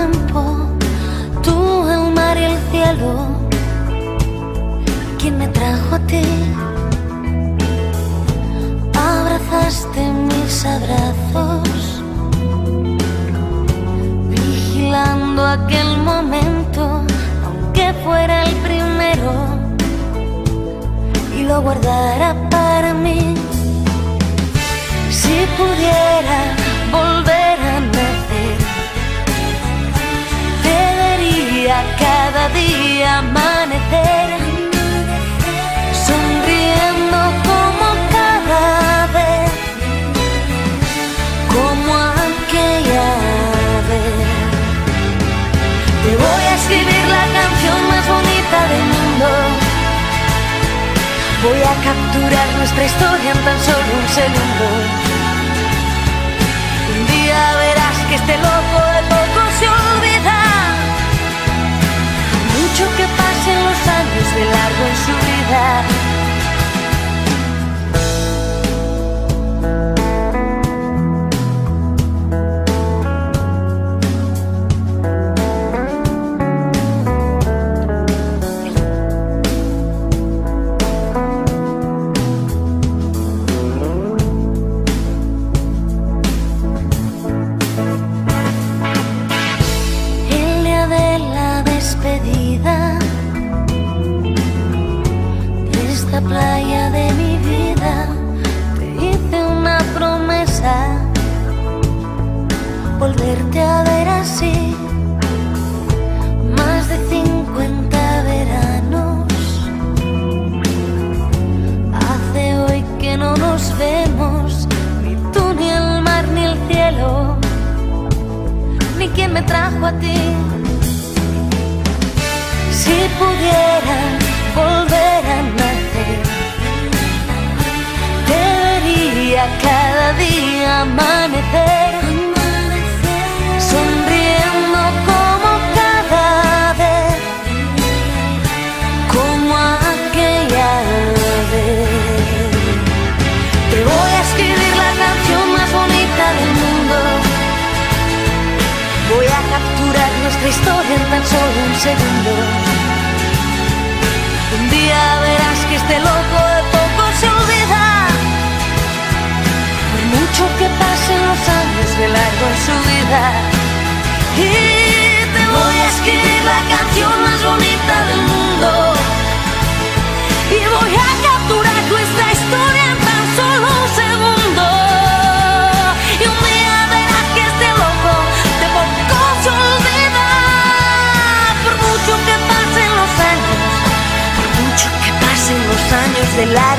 tiempo, tú, el mar y el cielo. ¿Quién me trajo a ti? Abrazaste mis abrazos, vigilando aquel momento, aunque fuera el primero, y lo guardara para mí. Si pudiera volver a nacer, te vería cada día amanecer, sonriendo como cada vez, como aquella vez. Te voy a escribir la canción más bonita del mundo. Voy a capturar nuestra historia en tan solo un segundo. Un día verás que este loco de poco se olvida. Mucho que pasen los años de largo en su vida. Esta playa de mi vida te hice una promesa, volverte a ver así. Más de 50 veranos hace hoy que no nos vemos, ni tú, ni el mar, ni el cielo, ni quien me trajo a ti. Si pudiera volver a nacer, te vería cada día amanecer, sonriendo como cada vez, como aquella vez. Te voy a escribir la canción más bonita del mundo. Voy a capturar nuestra historia en tan solo un segundo. Un día verás que este loco de poco se olvida, por mucho que pasen los años de largo en su vida. Y te voy a escribir la canción más bonita del mundo, y voy a capturar nuestra historia en tan solo un segundo. Y un día verás que este loco de poco se olvida, por mucho que pasen los años, por mucho que pasen los años de la